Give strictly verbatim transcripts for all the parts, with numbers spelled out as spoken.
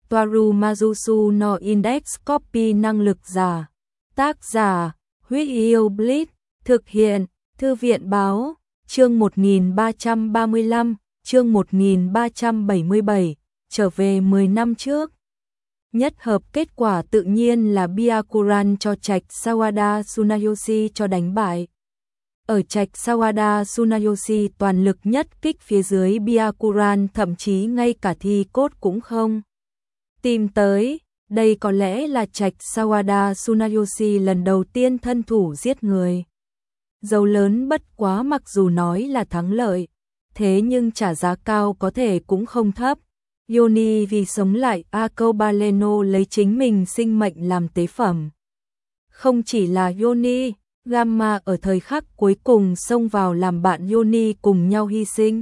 Toaru Majusu no Index Copy năng lực giả. Tác giả, Huyết Yêu Bleach, thực hiện, Thư viện báo, chương một nghìn ba trăm ba mươi lăm, chương một nghìn ba trăm bảy mươi bảy, trở về mười năm trước. Nhất hợp kết quả tự nhiên là Byakuran cho trạch Sawada Tsunayoshi cho đánh bại. Ở trạch Sawada Tsunayoshi toàn lực nhất kích phía dưới Byakuran, thậm chí ngay cả thi cốt cũng không tìm tới. Đây có lẽ là trạch Sawada Tsunayoshi lần đầu tiên thân thủ giết người. Dấu lớn bất quá, mặc dù nói là thắng lợi, thế nhưng trả giá cao có thể cũng không thấp. Yoni vì sống lại Arcobaleno lấy chính mình sinh mệnh làm tế phẩm. Không chỉ là Yoni, Gamma ở thời khắc cuối cùng xông vào làm bạn Yoni cùng nhau hy sinh.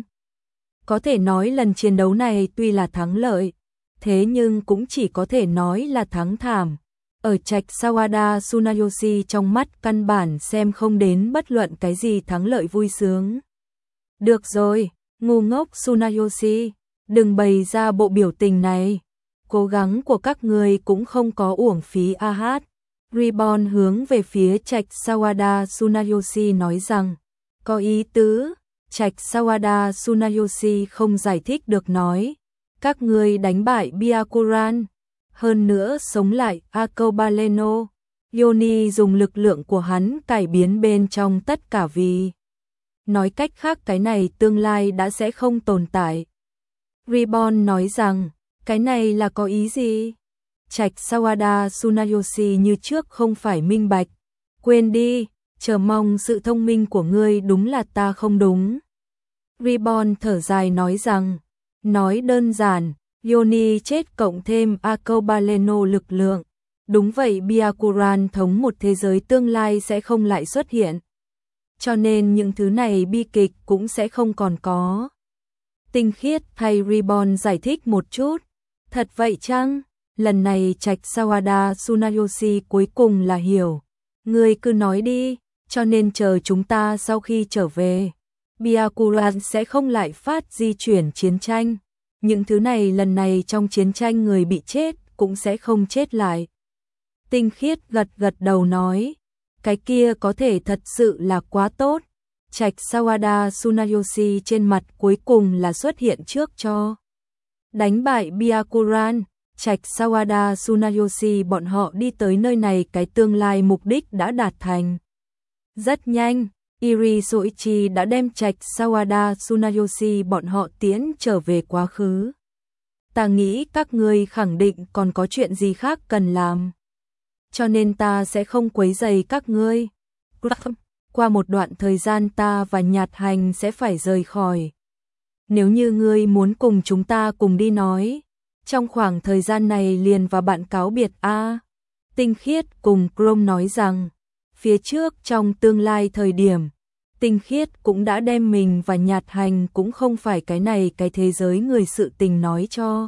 Có thể nói lần chiến đấu này tuy là thắng lợi, thế nhưng cũng chỉ có thể nói là thắng thảm. Ở trạch Sawada Tsunayoshi trong mắt căn bản xem không đến bất luận cái gì thắng lợi vui sướng. Được rồi, ngu ngốc Tsunayoshi, đừng bày ra bộ biểu tình này. Cố gắng của các người cũng không có uổng phí a hát. Ribbon hướng về phía trạch Sawada Tsunayoshi nói rằng, có ý tứ. Trạch Sawada Tsunayoshi không giải thích được nói, các người đánh bại Byakuran, hơn nữa sống lại Arcobaleno. Yoni dùng lực lượng của hắn cải biến bên trong tất cả, vì nói cách khác cái này tương lai đã sẽ không tồn tại. Ribbon nói rằng, cái này là có ý gì? Trạch Sawada Tsunayoshi như trước không phải minh bạch. Quên đi, chờ mong sự thông minh của ngươi, đúng là ta không đúng. Ribbon thở dài nói rằng, nói đơn giản, Yoni chết cộng thêm Arcobaleno lực lượng. Đúng vậy, Byakuran thống một thế giới tương lai sẽ không lại xuất hiện. Cho nên những thứ này bi kịch cũng sẽ không còn có. Tinh khiết thay Ribbon giải thích một chút. Thật vậy chăng? Lần này trạch Sawada Tsunayoshi cuối cùng là hiểu. Ngươi cứ nói đi, cho nên chờ chúng ta sau khi trở về, Byakuran sẽ không lại phát di chuyển chiến tranh. Những thứ này lần này trong chiến tranh người bị chết cũng sẽ không chết lại. Tinh khiết gật gật đầu nói, cái kia có thể thật sự là quá tốt. Trạch Sawada Tsunayoshi trên mặt cuối cùng là xuất hiện trước cho đánh bại Byakuran. Trạch Sawada Tsunayoshi bọn họ đi tới nơi này, cái tương lai mục đích đã đạt thành. Rất nhanh, Iri Soichi đã đem trạch Sawada Tsunayoshi bọn họ tiễn trở về quá khứ. Ta nghĩ các ngươi khẳng định còn có chuyện gì khác cần làm, cho nên ta sẽ không quấy rầy các ngươi. Qua một đoạn thời gian ta và Nhạt Hành sẽ phải rời khỏi. Nếu như ngươi muốn cùng chúng ta cùng đi nói, trong khoảng thời gian này liền và bạn cáo biệt a. À, Tinh khiết cùng Chrome nói rằng, phía trước trong tương lai thời điểm, Tinh khiết cũng đã đem mình và Nhạt Hành cũng không phải cái này cái thế giới người sự tình nói cho.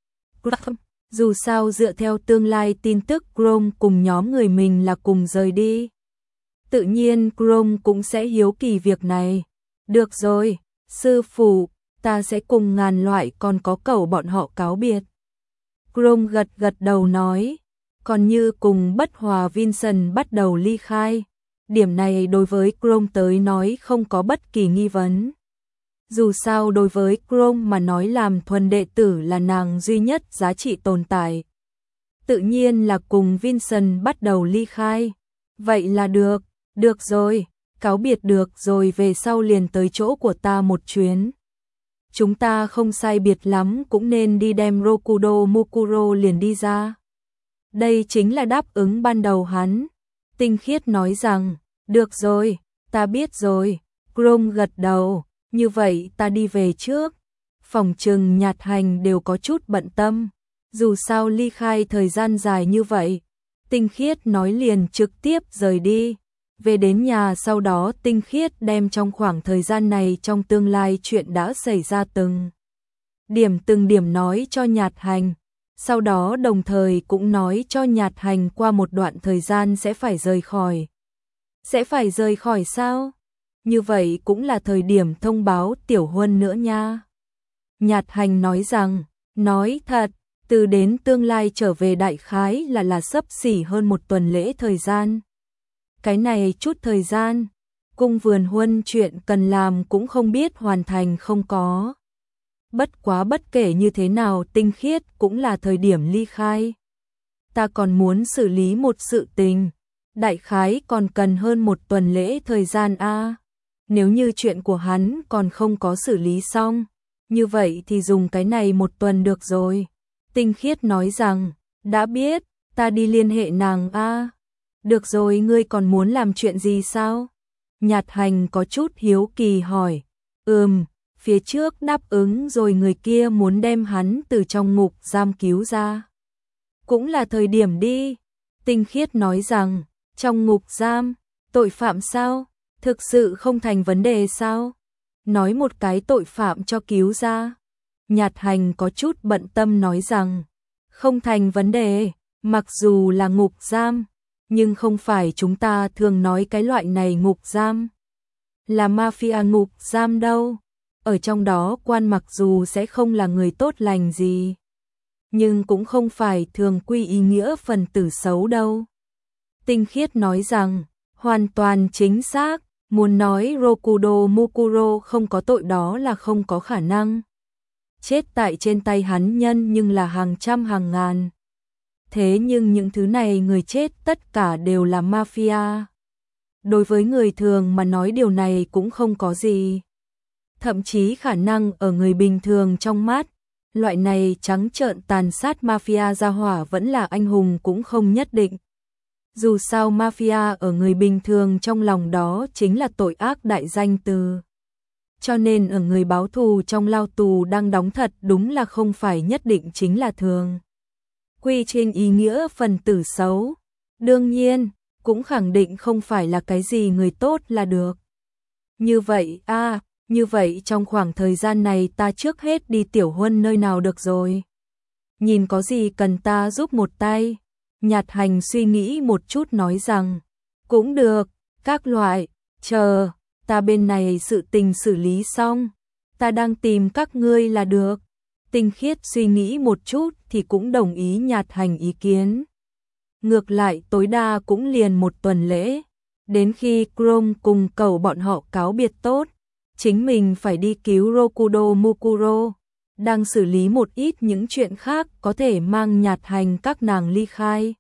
Dù sao dựa theo tương lai tin tức, Chrome cùng nhóm người mình là cùng rời đi. Tự nhiên Chrome cũng sẽ hiếu kỳ việc này. Được rồi, sư phụ, ta sẽ cùng ngàn loại còn có cẩu bọn họ cáo biệt. Chrome gật gật đầu nói, còn như cùng Bất Hòa Vincent bắt đầu ly khai. Điểm này đối với Chrome tới nói không có bất kỳ nghi vấn. Dù sao đối với Chrome mà nói, làm thuần đệ tử là nàng duy nhất giá trị tồn tại. Tự nhiên là cùng Vincent bắt đầu ly khai. Vậy là được, được rồi, cáo biệt được rồi, về sau liền tới chỗ của ta một chuyến. Chúng ta không sai biệt lắm cũng nên đi đem Rokudo Mukuro liền đi ra. Đây chính là đáp ứng ban đầu hắn. Tinh khiết nói rằng, được rồi, ta biết rồi. Chrome gật đầu, như vậy ta đi về trước. Phòng trừng Nhạt Hành đều có chút bận tâm. Dù sao ly khai thời gian dài như vậy. Tinh khiết nói liền trực tiếp rời đi. Về đến nhà sau đó Tinh khiết đem trong khoảng thời gian này trong tương lai chuyện đã xảy ra từng điểm từng điểm nói cho Nhạt Hành. Sau đó đồng thời cũng nói cho Nhạt Hành qua một đoạn thời gian sẽ phải rời khỏi. Sẽ phải rời khỏi sao? Như vậy cũng là thời điểm thông báo Tiểu Huân nữa nha. Nhạt Hành nói rằng, nói thật, Từ đến tương lai trở về đại khái là là xấp xỉ hơn một tuần lễ thời gian. Cái này chút thời gian, cung vườn huân chuyện cần làm cũng không biết hoàn thành không có. Bất quá bất kể như thế nào Tinh Khiết cũng là thời điểm ly khai. Ta còn muốn xử lý một sự tình, đại khái còn cần hơn một tuần lễ thời gian a. Nếu như chuyện của hắn còn không có xử lý xong, như vậy thì dùng cái này một tuần được rồi. Tinh Khiết nói rằng, đã biết, ta đi liên hệ nàng a. Được rồi, ngươi còn muốn làm chuyện gì sao? Nhạt Hành có chút hiếu kỳ hỏi. Ừm, phía trước đáp ứng rồi người kia muốn đem hắn từ trong ngục giam cứu ra. Cũng là thời điểm đi. Tinh Khiết nói rằng, trong ngục giam, tội phạm sao? Thực sự không thành vấn đề sao? Nói một cái tội phạm cho cứu ra. Nhạt Hành có chút bận tâm nói rằng, không thành vấn đề, mặc dù là ngục giam, nhưng không phải chúng ta thường nói cái loại này ngục giam. Là mafia ngục giam đâu. Ở trong đó quan mặc dù sẽ không là người tốt lành gì, nhưng cũng không phải thường quy ý nghĩa phần tử xấu đâu. Tinh Khiết nói rằng, hoàn toàn chính xác, muốn nói Rokudo Mukuro không có tội đó là không có khả năng. Chết tại trên tay hắn nhân nhưng là hàng trăm hàng ngàn. Thế nhưng những thứ này người chết tất cả đều là mafia. Đối với người thường mà nói điều này cũng không có gì. Thậm chí khả năng ở người bình thường trong mắt, loại này trắng trợn tàn sát mafia gia hỏa vẫn là anh hùng cũng không nhất định. Dù sao mafia ở người bình thường trong lòng đó chính là tội ác đại danh từ. Cho nên ở người báo thù trong lao tù đang đóng thật đúng là không phải nhất định chính là thường quy trên ý nghĩa phần tử xấu. Đương nhiên, cũng khẳng định không phải là cái gì người tốt là được. Như vậy, a à, như vậy trong khoảng thời gian này ta trước hết đi Tiểu Huân nơi nào được rồi. Nhìn có gì cần ta giúp một tay. Nhạt Hành suy nghĩ một chút nói rằng, cũng được, các loại, chờ, ta bên này sự tình xử lý xong, ta đang tìm các ngươi là được. Tinh Khiết suy nghĩ một chút thì cũng đồng ý Nhạt Hành ý kiến. Ngược lại tối đa cũng liền một tuần lễ, đến khi Chrome cùng cầu bọn họ cáo biệt tốt, chính mình phải đi cứu Rokudo Mukuro, đang xử lý một ít những chuyện khác có thể mang Nhạt Hành các nàng ly khai.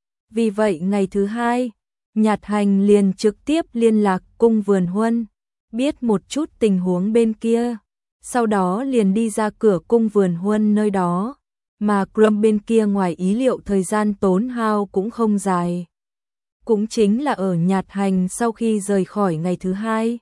Vì vậy ngày thứ hai, Nhạt Hành liền trực tiếp liên lạc cung vườn huân, biết một chút tình huống bên kia, sau đó liền đi ra cửa cung vườn huân nơi đó, mà Chrome bên kia ngoài ý liệu thời gian tốn hao cũng không dài. Cũng chính là ở Nhạt Hành sau khi rời khỏi ngày thứ hai,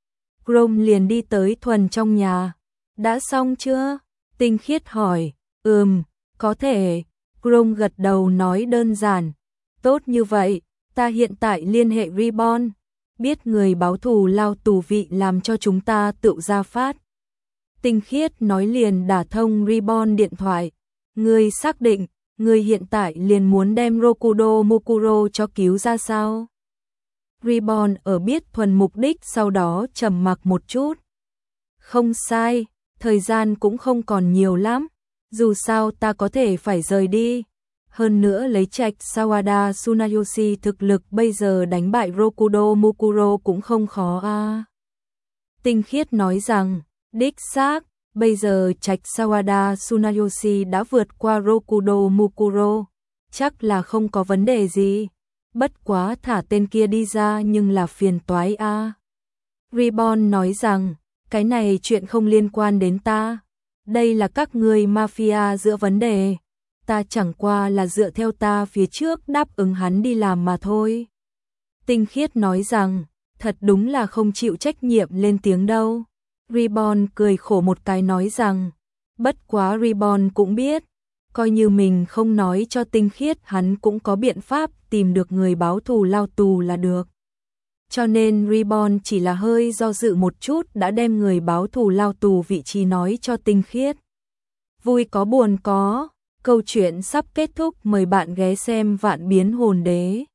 Chrome liền đi tới Thuần trong nhà. Đã xong chưa? Tinh Khiết hỏi. Ừm, có thể. Chrome gật đầu nói đơn giản. Tốt như vậy, ta hiện tại liên hệ Reborn, biết người báo thù lao tù vị làm cho chúng ta tự ra phát. Tinh Khiết nói liền đả thông Reborn điện thoại. Ngươi xác định, ngươi hiện tại liền muốn đem Rokudo Mukuro cho cứu ra sao? Reborn ở biết thuần mục đích sau đó trầm mặc một chút. Không sai, thời gian cũng không còn nhiều lắm, dù sao ta có thể phải rời đi. Hơn nữa lấy trạch Sawada Tsunayoshi thực lực bây giờ đánh bại Rokudo Mukuro cũng không khó a. À. Tinh Khiết nói rằng, đích xác, bây giờ trạch Sawada Tsunayoshi đã vượt qua Rokudo Mukuro, chắc là không có vấn đề gì. Bất quá thả tên kia đi ra nhưng là phiền toái a. À. Reborn nói rằng, cái này chuyện không liên quan đến ta. Đây là các người mafia giữa vấn đề. Ta chẳng qua là dựa theo ta phía trước đáp ứng hắn đi làm mà thôi. Tinh Khiết nói rằng, thật đúng là không chịu trách nhiệm lên tiếng đâu. Reborn cười khổ một cái nói rằng, bất quá Reborn cũng biết, coi như mình không nói cho Tinh Khiết hắn cũng có biện pháp tìm được người báo thù lao tù là được. Cho nên Reborn chỉ là hơi do dự một chút đã đem người báo thù lao tù vị trí nói cho Tinh Khiết. Vui có buồn có, câu chuyện sắp kết thúc, mời bạn ghé xem Vạn Biến Hồn Đế.